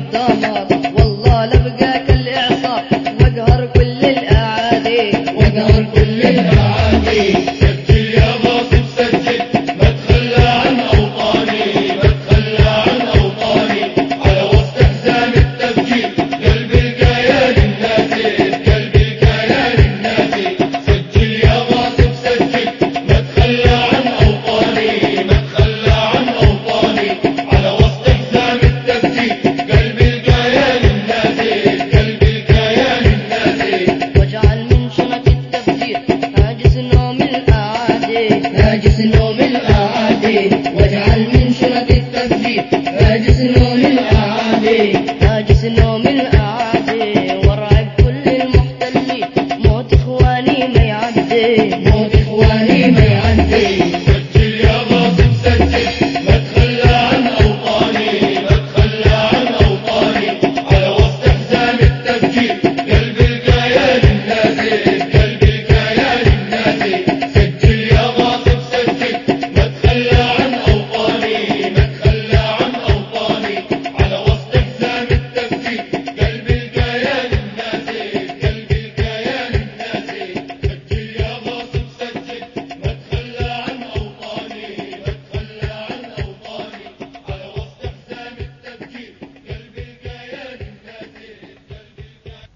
الدمار، والله لبقى كالإعصار واقهر كل الأعادي، واقهر كل الأعادي. سجل يا غاصب سجل، ما تخلى عن أوطاني، ما تخلى عن أوطاني، على وسط أحزان التفجير قلبي الكيان الناسي، قلبي الكيان الناسي. سجل يا غاصب سجل، ما تخلى عن أوطاني، ما تخلى عن أوطاني، على وسط أحزان التفجير قلبي الكيان الناسي، قلبي الكيان الناسي. واجعل من شنط التفجير هاجس نوم الأعادي، هاجس نوم الأعادي. واجعل من شنط التفجير هاجس نوم الأعادي، هاجس نوم الأعادي. وارعب كل المحتلين، موت إخواني ما يعدي، موت إخواني ما يعدي. سجل يا غاصب سجل، ما تخلى عن أوطاني، ما تخلى عن أوطاني، على وسط أحزان التفجير قلبي الكيان الناسي، قلبي الكيان الناسي. سجل يا غاصب سجل، ما تخلى عن أوطاني، ما تخلى عن أوطاني، على وسط أحزان التفجير قلبي الكيان الناسي، قلبي الكيان الناسي. سجل يا غاصب سجل، ما تخلى عن أوطاني، ما تخلى عن أوطاني، على وسط أحزان التفجير قلبي الكيان الناسي، قلبي الكيان.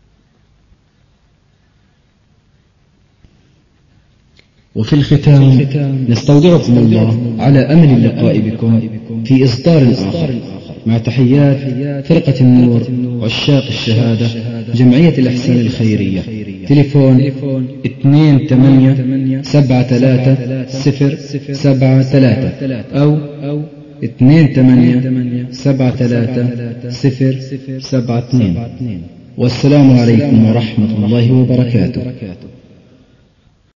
وفي الختام نستودعكم الله على أمل اللقاء بكم في إصدار آخر، مع تحيات فرقة النور عشاق الشهادة جمعية الإحسان الخيرية. تليفون 28733073 أو 28733072. والسلام عليكم ورحمة الله وبركاته.